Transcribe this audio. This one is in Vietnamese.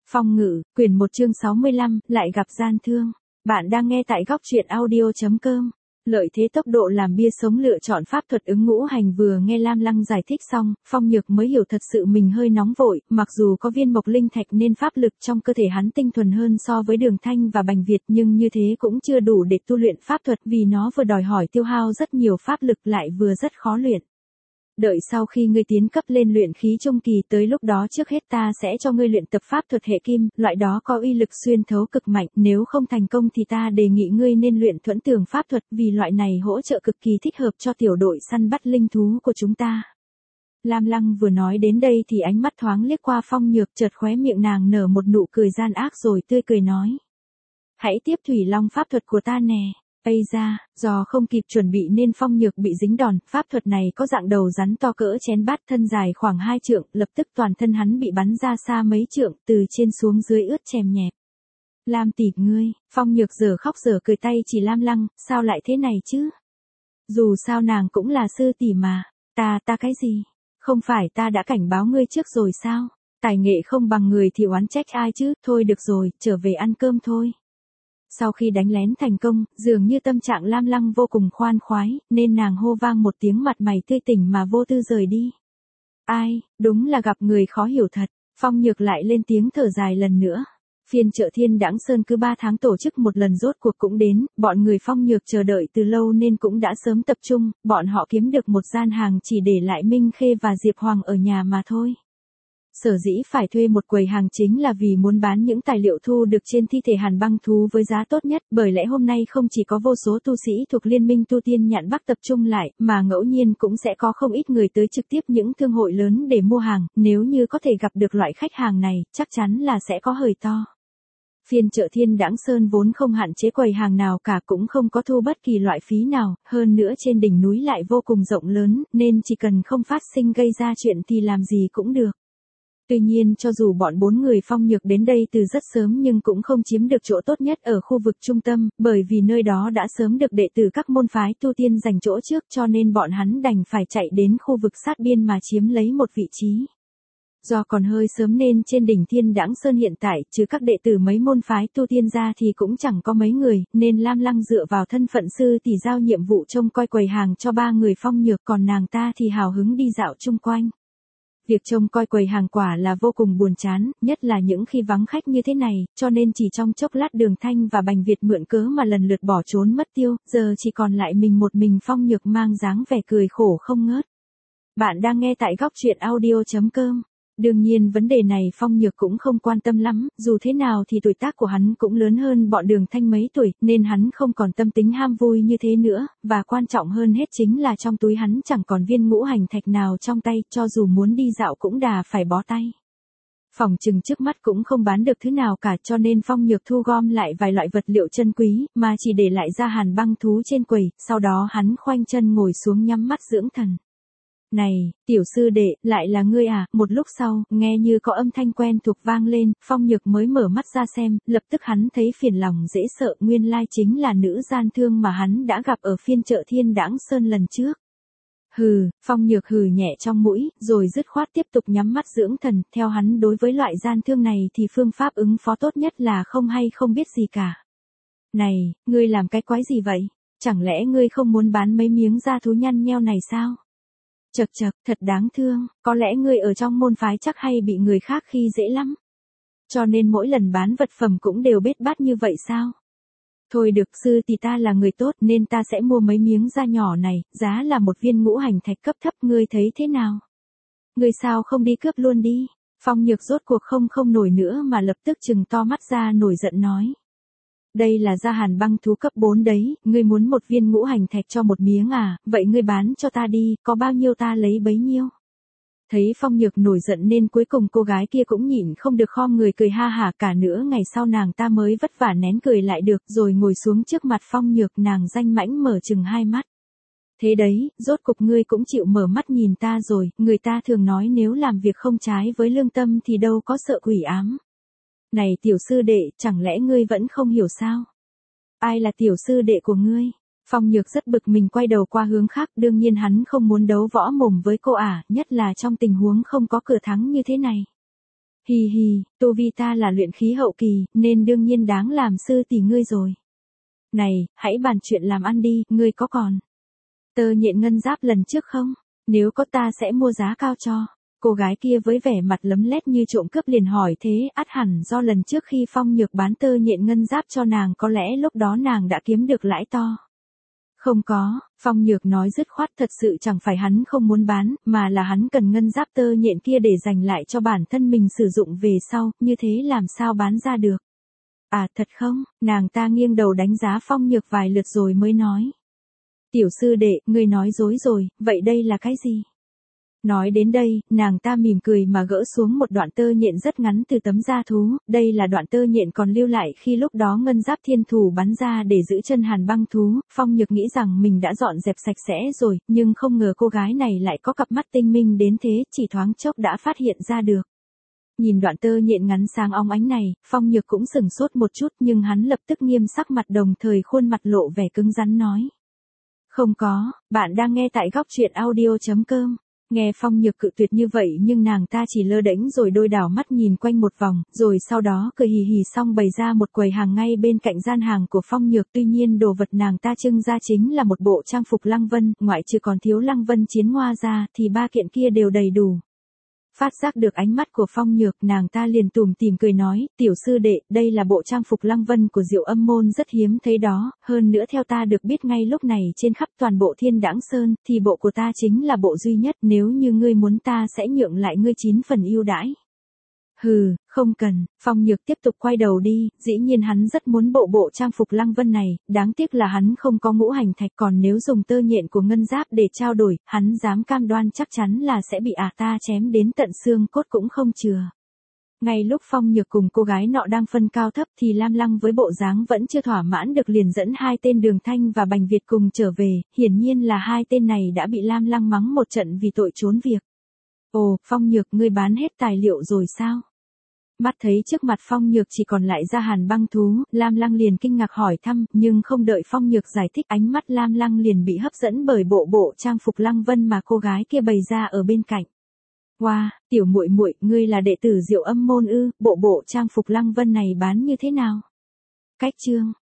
Phong ngữ, quyển 1 chương 65, lại gặp gian thương. Bạn đang nghe tại góc truyện audio.com. Lợi thế tốc độ làm bia sống lựa chọn pháp thuật ứng ngũ hành. Vừa nghe Lam Lăng giải thích xong, Phong Nhược mới hiểu thật sự mình hơi nóng vội, mặc dù có viên mộc linh thạch nên pháp lực trong cơ thể hắn tinh thuần hơn so với Đường Thanh và Bành Việt, nhưng như thế cũng chưa đủ để tu luyện pháp thuật vì nó vừa đòi hỏi tiêu hao rất nhiều pháp lực lại vừa rất khó luyện. Đợi sau khi ngươi tiến cấp lên luyện khí trung kỳ, tới lúc đó trước hết ta sẽ cho ngươi luyện tập pháp thuật hệ kim, loại đó có uy lực xuyên thấu cực mạnh, nếu không thành công thì ta đề nghị ngươi nên luyện thuẫn tường pháp thuật vì loại này hỗ trợ cực kỳ thích hợp cho tiểu đội săn bắt linh thú của chúng ta. Lam Lăng vừa nói đến đây thì ánh mắt thoáng liếc qua Phong Nhược, chợt khóe miệng nàng nở một nụ cười gian ác rồi tươi cười nói. Hãy tiếp thủy long pháp thuật của ta nè. Ây ra, do không kịp chuẩn bị nên Phong Nhược bị dính đòn, pháp thuật này có dạng đầu rắn to cỡ chén bát, thân dài khoảng 2 trượng, lập tức toàn thân hắn bị bắn ra xa mấy trượng, từ trên xuống dưới ướt chèm nhẹp. Lam tỷ ngươi, Phong Nhược giờ khóc giờ cười tay chỉ Lam Lăng, sao lại thế này chứ? Dù sao nàng cũng là sư tỷ mà, ta cái gì? Không phải ta đã cảnh báo ngươi trước rồi sao? Tài nghệ không bằng người thì oán trách ai chứ, thôi được rồi, trở về ăn cơm thôi. Sau khi đánh lén thành công, dường như tâm trạng Lam Lăng vô cùng khoan khoái, nên nàng hô vang một tiếng, mặt mày tươi tỉnh mà vô tư rời đi. Ai, đúng là gặp người khó hiểu thật. Phong Nhược lại lên tiếng thở dài lần nữa. Phiên chợ Thiên Đãng Sơn cứ 3 tháng tổ chức một lần rốt cuộc cũng đến, bọn người Phong Nhược chờ đợi từ lâu nên cũng đã sớm tập trung, bọn họ kiếm được một gian hàng chỉ để lại Minh Khê và Diệp Hoàng ở nhà mà thôi. Sở dĩ phải thuê một quầy hàng chính là vì muốn bán những tài liệu thu được trên thi thể hàn băng thú với giá tốt nhất, bởi lẽ hôm nay không chỉ có vô số tu sĩ thuộc Liên minh Tu Tiên Nhạn Bắc tập trung lại, mà ngẫu nhiên cũng sẽ có không ít người tới trực tiếp những thương hội lớn để mua hàng, nếu như có thể gặp được loại khách hàng này, chắc chắn là sẽ có hời to. Phiên chợ Thiên Đãng Sơn vốn không hạn chế quầy hàng nào cả, cũng không có thu bất kỳ loại phí nào, hơn nữa trên đỉnh núi lại vô cùng rộng lớn, nên chỉ cần không phát sinh gây ra chuyện thì làm gì cũng được. Tuy nhiên cho dù bọn 4 người Phong Nhược đến đây từ rất sớm nhưng cũng không chiếm được chỗ tốt nhất ở khu vực trung tâm, bởi vì nơi đó đã sớm được đệ tử các môn phái tu tiên giành chỗ trước, cho nên bọn hắn đành phải chạy đến khu vực sát biên mà chiếm lấy một vị trí. Do còn hơi sớm nên trên đỉnh Thiên Đãng Sơn hiện tại, trừ các đệ tử mấy môn phái tu tiên ra thì cũng chẳng có mấy người, nên Lam Lăng dựa vào thân phận sư tỷ giao nhiệm vụ trông coi quầy hàng cho 3 người Phong Nhược, còn nàng ta thì hào hứng đi dạo chung quanh. Việc trông coi quầy hàng quả là vô cùng buồn chán, nhất là những khi vắng khách như thế này, cho nên chỉ trong chốc lát Đường Thanh và Bành Việt mượn cớ mà lần lượt bỏ trốn mất tiêu, giờ chỉ còn lại mình một mình Phong Nhược mang dáng vẻ cười khổ không ngớt. Bạn đang nghe tại góc truyện audio.com. Đương nhiên vấn đề này Phong Nhược cũng không quan tâm lắm, dù thế nào thì tuổi tác của hắn cũng lớn hơn bọn Đường Thanh mấy tuổi, nên hắn không còn tâm tính ham vui như thế nữa, và quan trọng hơn hết chính là trong túi hắn chẳng còn viên ngũ hành thạch nào trong tay, cho dù muốn đi dạo cũng đà phải bó tay. Phỏng chừng trước mắt cũng không bán được thứ nào cả, cho nên Phong Nhược thu gom lại vài loại vật liệu chân quý, mà chỉ để lại ra hàn băng thú trên quầy, sau đó hắn khoanh chân ngồi xuống nhắm mắt dưỡng thần. Này, tiểu sư đệ, lại là ngươi à? Một lúc sau, nghe như có âm thanh quen thuộc vang lên, Phong Nhược mới mở mắt ra xem, lập tức hắn thấy phiền lòng dễ sợ, nguyên lai chính là nữ gian thương mà hắn đã gặp ở phiên chợ Thiên Đãng Sơn lần trước. Hừ, Phong Nhược hừ nhẹ trong mũi, rồi dứt khoát tiếp tục nhắm mắt dưỡng thần, theo hắn đối với loại gian thương này thì phương pháp ứng phó tốt nhất là không hay không biết gì cả. Này, ngươi làm cái quái gì vậy? Chẳng lẽ ngươi không muốn bán mấy miếng da thú nhăn nheo này sao? Chậc chậc, thật đáng thương, có lẽ ngươi ở trong môn phái chắc hay bị người khác khi dễ lắm. Cho nên mỗi lần bán vật phẩm cũng đều bết bát như vậy sao? Thôi được, sư thì ta là người tốt nên ta sẽ mua mấy miếng da nhỏ này, giá là một viên ngũ hành thạch cấp thấp, ngươi thấy thế nào? Ngươi sao không đi cướp luôn đi? Phong Nhược rốt cuộc không nổi nữa mà lập tức trừng to mắt ra nổi giận nói. Đây là da hàn băng thú cấp 4 đấy, ngươi muốn một viên ngũ hành thạch cho một miếng à, vậy ngươi bán cho ta đi, có bao nhiêu ta lấy bấy nhiêu. Thấy Phong Nhược nổi giận nên cuối cùng cô gái kia cũng nhịn không được khom người cười ha hả, cả nửa ngày sau nàng ta mới vất vả nén cười lại được, rồi ngồi xuống trước mặt Phong Nhược, nàng danh mãnh mở chừng hai mắt. Thế đấy, rốt cục ngươi cũng chịu mở mắt nhìn ta rồi, người ta thường nói nếu làm việc không trái với lương tâm thì đâu có sợ quỷ ám. Này tiểu sư đệ, chẳng lẽ ngươi vẫn không hiểu sao? Ai là tiểu sư đệ của ngươi? Phong Nhược rất bực mình quay đầu qua hướng khác, đương nhiên hắn không muốn đấu võ mồm với cô ả, nhất là trong tình huống không có cửa thắng như thế này. Hì hì, tu vi ta là luyện khí hậu kỳ, nên đương nhiên đáng làm sư tỷ ngươi rồi. Này, hãy bàn chuyện làm ăn đi, ngươi có còn tơ nhện ngân giáp lần trước không? Nếu có ta sẽ mua giá cao cho. Cô gái kia với vẻ mặt lấm lét như trộm cướp liền hỏi thế, ắt hẳn do lần trước khi Phong Nhược bán tơ nhện ngân giáp cho nàng có lẽ lúc đó nàng đã kiếm được lãi to. Không có, Phong Nhược nói dứt khoát, thật sự chẳng phải hắn không muốn bán, mà là hắn cần ngân giáp tơ nhện kia để dành lại cho bản thân mình sử dụng về sau, như thế làm sao bán ra được. À thật không, nàng ta nghiêng đầu đánh giá Phong Nhược vài lượt rồi mới nói. Tiểu sư đệ, ngươi nói dối rồi, vậy đây là cái gì? Nói đến đây, nàng ta mỉm cười mà gỡ xuống một đoạn tơ nhện rất ngắn từ tấm da thú, đây là đoạn tơ nhện còn lưu lại khi lúc đó ngân giáp thiên thủ bắn ra để giữ chân Hàn Băng thú. Phong Nhược nghĩ rằng mình đã dọn dẹp sạch sẽ rồi, nhưng không ngờ cô gái này lại có cặp mắt tinh minh đến thế, chỉ thoáng chốc đã phát hiện ra được. Nhìn đoạn tơ nhện ngắn sáng óng ánh này, Phong Nhược cũng sửng sốt một chút, nhưng hắn lập tức nghiêm sắc mặt, đồng thời khuôn mặt lộ vẻ cứng rắn nói. Không có, bạn đang nghe tại góc truyện audio.com. Nghe Phong Nhược cự tuyệt như vậy nhưng nàng ta chỉ lơ đễnh rồi đôi đảo mắt nhìn quanh một vòng, rồi sau đó cười hì hì xong bày ra một quầy hàng ngay bên cạnh gian hàng của Phong Nhược. Tuy nhiên đồ vật nàng ta trưng ra chính là một bộ trang phục Lăng Vân, ngoại trừ còn thiếu Lăng Vân chiến ngoa ra thì ba kiện kia đều đầy đủ. Phát giác được ánh mắt của Phong Nhược, nàng ta liền tủm tỉm cười nói, tiểu sư đệ, đây là bộ trang phục Lăng Vân của Diệu Âm môn rất hiếm thấy đó, hơn nữa theo ta được biết ngay lúc này trên khắp toàn bộ Thiên Đãng Sơn, thì bộ của ta chính là bộ duy nhất, nếu như ngươi muốn ta sẽ nhượng lại ngươi 9 phần ưu đãi. Hừ, không cần, Phong Nhược tiếp tục quay đầu đi, dĩ nhiên hắn rất muốn bộ trang phục Lăng Vân này, đáng tiếc là hắn không có ngũ hành thạch, còn nếu dùng tơ nhện của ngân giáp để trao đổi, hắn dám cam đoan chắc chắn là sẽ bị ta chém đến tận xương cốt cũng không chừa. Ngay lúc Phong Nhược cùng cô gái nọ đang phân cao thấp thì Lam Lăng với bộ dáng vẫn chưa thỏa mãn được liền dẫn hai tên Đường Thanh và Bành Việt cùng trở về, hiển nhiên là hai tên này đã bị Lam Lăng mắng một trận vì tội trốn việc. Ồ, Phong Nhược, ngươi bán hết tài liệu rồi sao? Mắt thấy trước mặt Phong Nhược chỉ còn lại ra Hàn Băng thú, Lam Lăng liền kinh ngạc hỏi thăm, nhưng không đợi Phong Nhược giải thích, ánh mắt Lam Lăng liền bị hấp dẫn bởi bộ trang phục Lăng Vân mà cô gái kia bày ra ở bên cạnh. Wow, tiểu muội muội, ngươi là đệ tử Diệu Âm môn ư? Bộ trang phục Lăng Vân này bán như thế nào? Cách chương